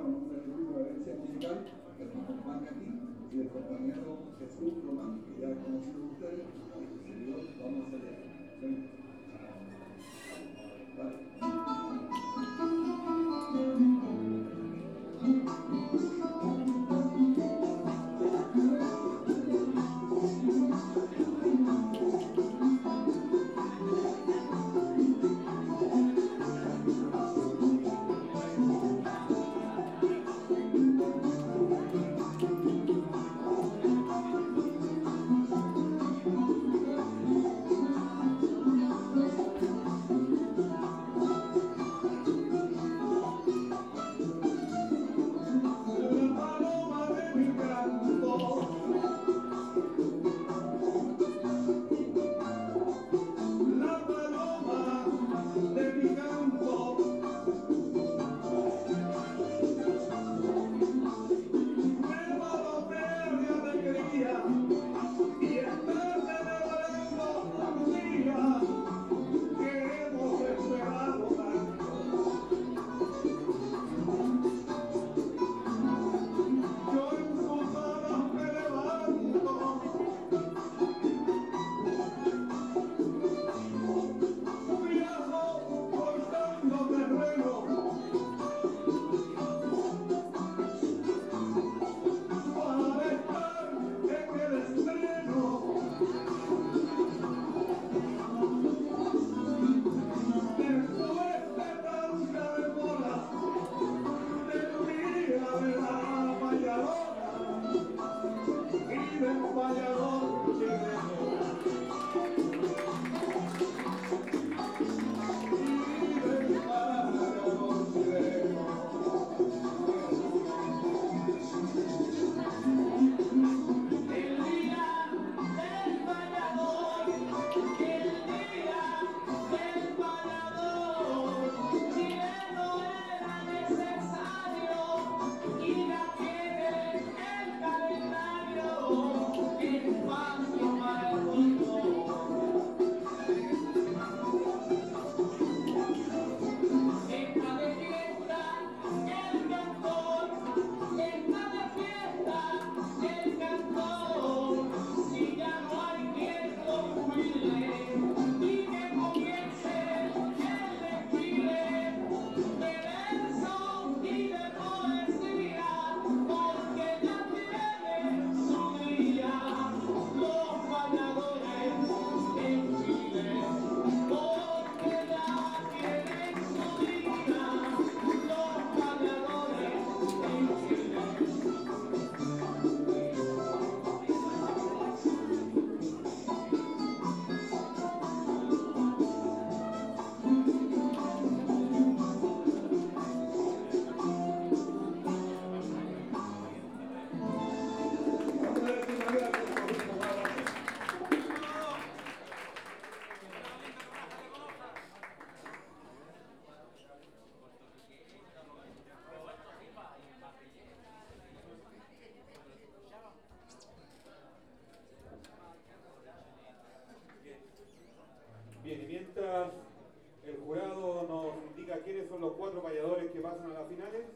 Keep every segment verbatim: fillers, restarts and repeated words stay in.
un grupo de herencia musical que nos acompaña aquí, y el compañero Jesús Román, que ya es conocido de ustedes, y seguidor, vamos a hacer eso. Vale. Bien, y mientras el jurado nos indica quiénes son los cuatro payadores que pasan a las finales,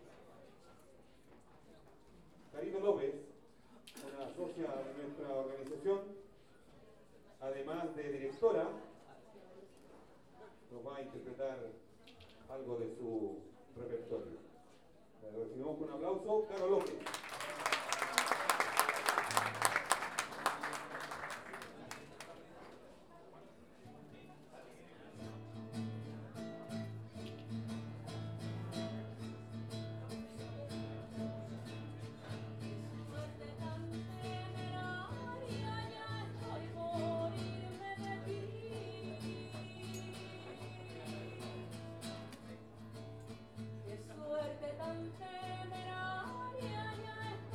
Karina López, una socia de nuestra organización, además de directora, nos va a interpretar algo de su repertorio. La recibimos con un aplauso, Caro López. Suerte tan temeraria, ya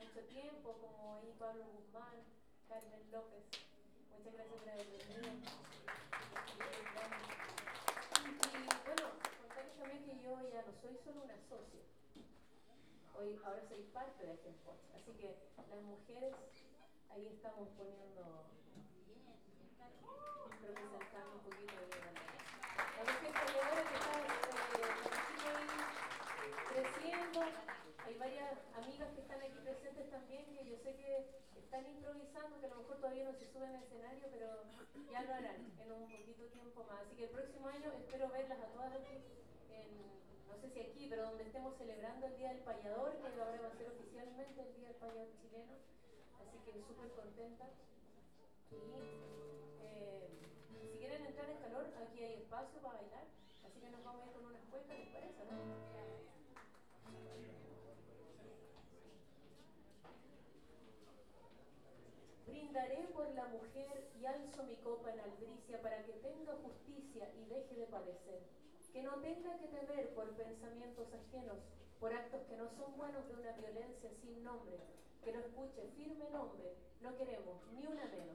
mucho tiempo, como ahí Pablo Guzmán, Carmen López. Muchas gracias por haber venido. Y bueno, contarles también que yo ya no soy solo una socia. Hoy, ahora soy parte de Agenpost. Así que las mujeres, ahí estamos poniendo, representando un poquito de la La mujer peleadora que está eh, creciendo. Hay varias amigas que están aquí presentes también, que yo sé que están improvisando, que a lo mejor todavía no se suben al escenario, pero ya lo harán en un poquito tiempo más. Así que el próximo año espero verlas a todas aquí, en, no sé si aquí, pero donde estemos celebrando el Día del Payador, que ahora va a ser oficialmente el Día del Payador chileno. Así que súper contenta. Y eh, si quieren entrar en calor, aquí hay espacio para bailar. Así que nos vamos a ir con unas cuecas, ¿les parece, no? Brindaré por la mujer y alzo mi copa en albricia para que tenga justicia y deje de padecer. Que no tenga que temer por pensamientos ajenos, por actos que no son buenos de una violencia sin nombre. Que lo escuche firme nombre, no queremos ni una menos.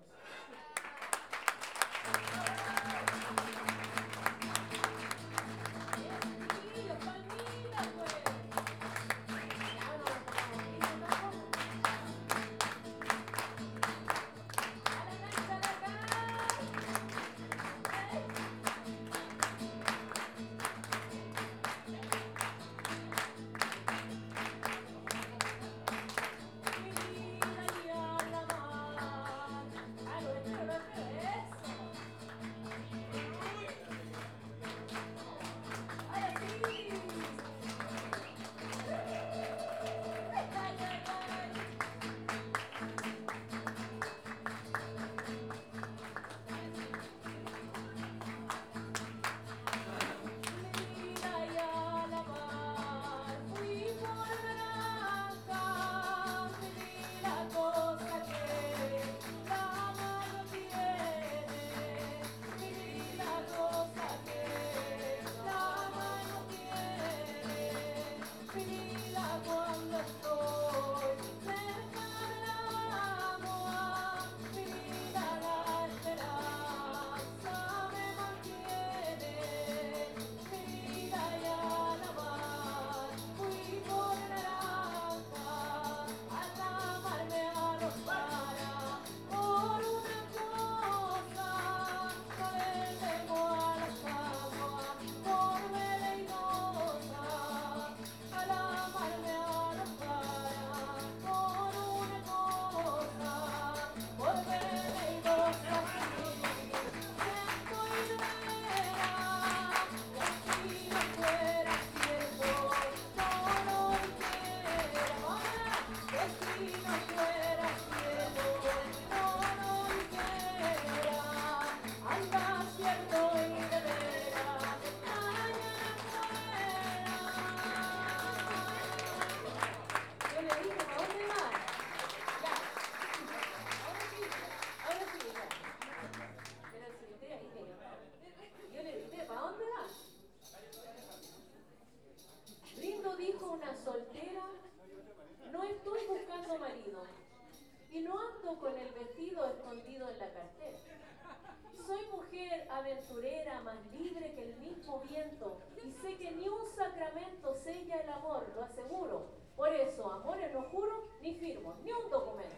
Aventurera, más libre que el mismo viento, y sé que ni un sacramento sella el amor, lo aseguro. Por eso, amores no juro, ni firmo, ni un documento.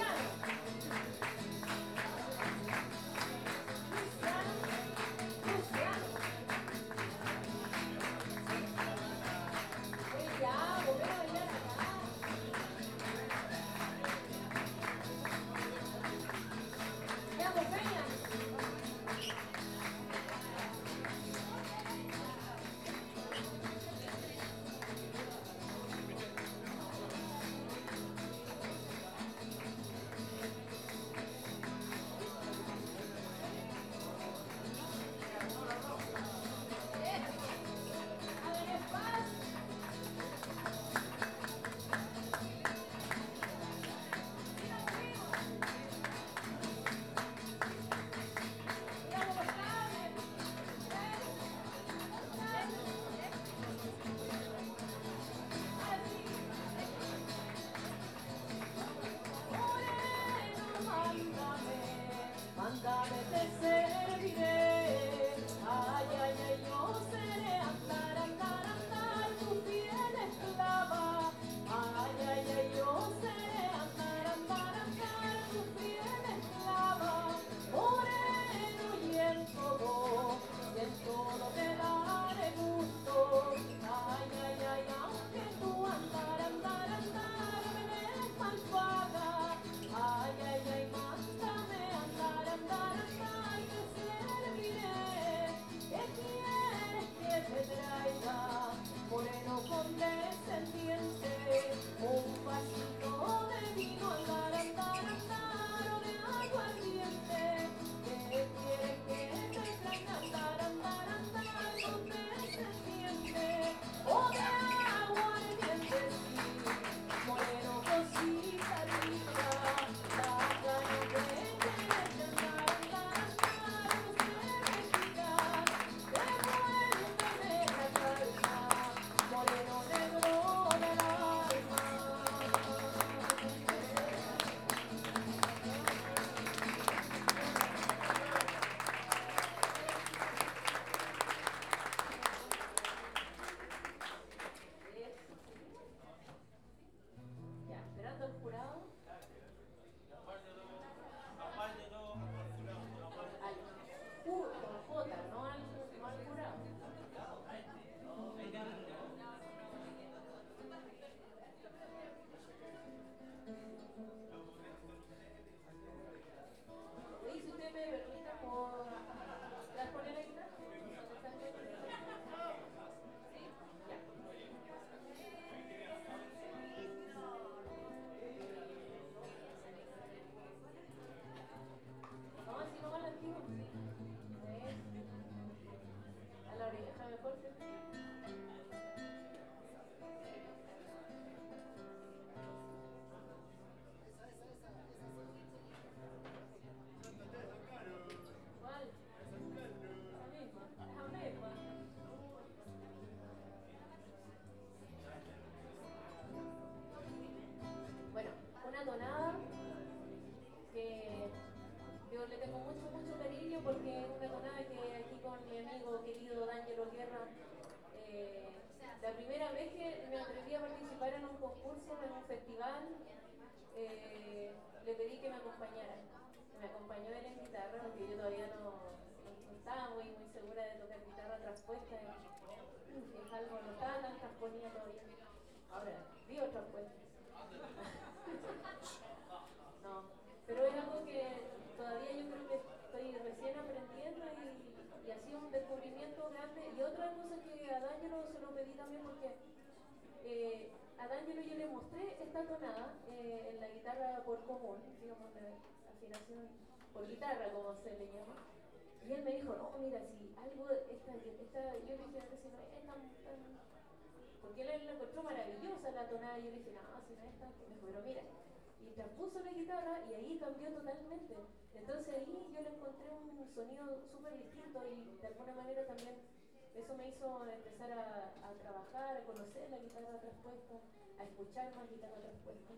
por guitarra, como se le llama. Y él me dijo, no, mira, si algo, esta, esta, yo le dije, si no es tan, tan, porque él la encontró maravillosa la tonada, y yo le dije, no, si no es tan, me dijo, pero mira, y transpuso la guitarra y ahí cambió totalmente. Entonces ahí yo le encontré un sonido súper distinto y de alguna manera también eso me hizo empezar a, a trabajar, a conocer la guitarra traspuesta, a escuchar más guitarra traspuesta.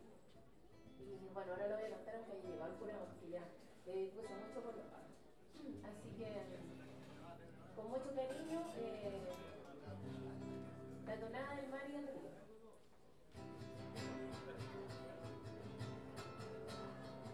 Y bueno, ahora lo voy a cantar aunque haya llegado al jurado, porque ya eh, puso mucho por lo así que con mucho cariño eh, la tonada del mar y el río.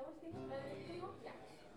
esta última, la del primo, ya.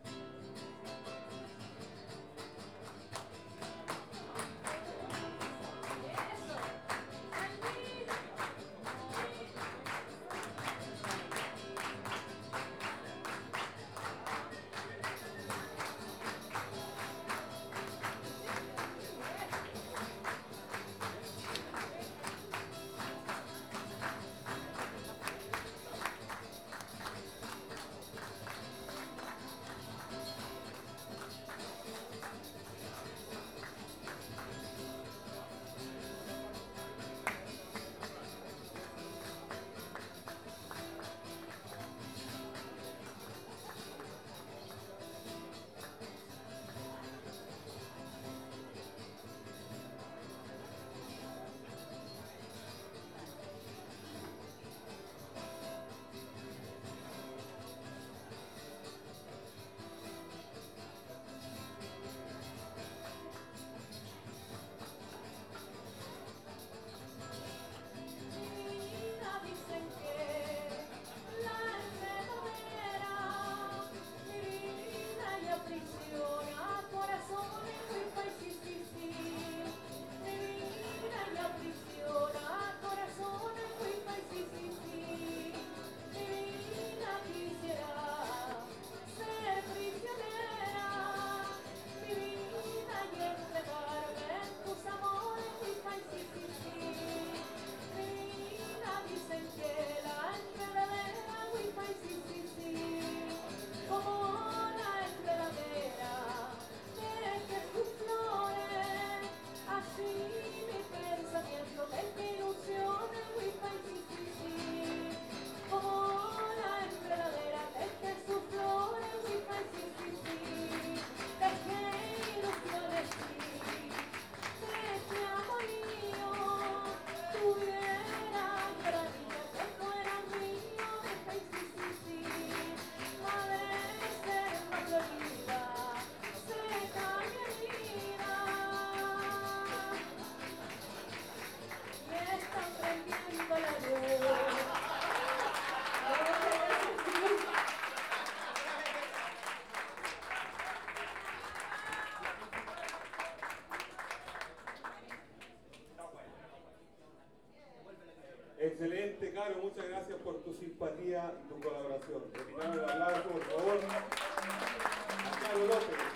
Excelente, Caro, muchas gracias por tu simpatía y tu colaboración. Retiramos el aplauso, por favor, a Caro López.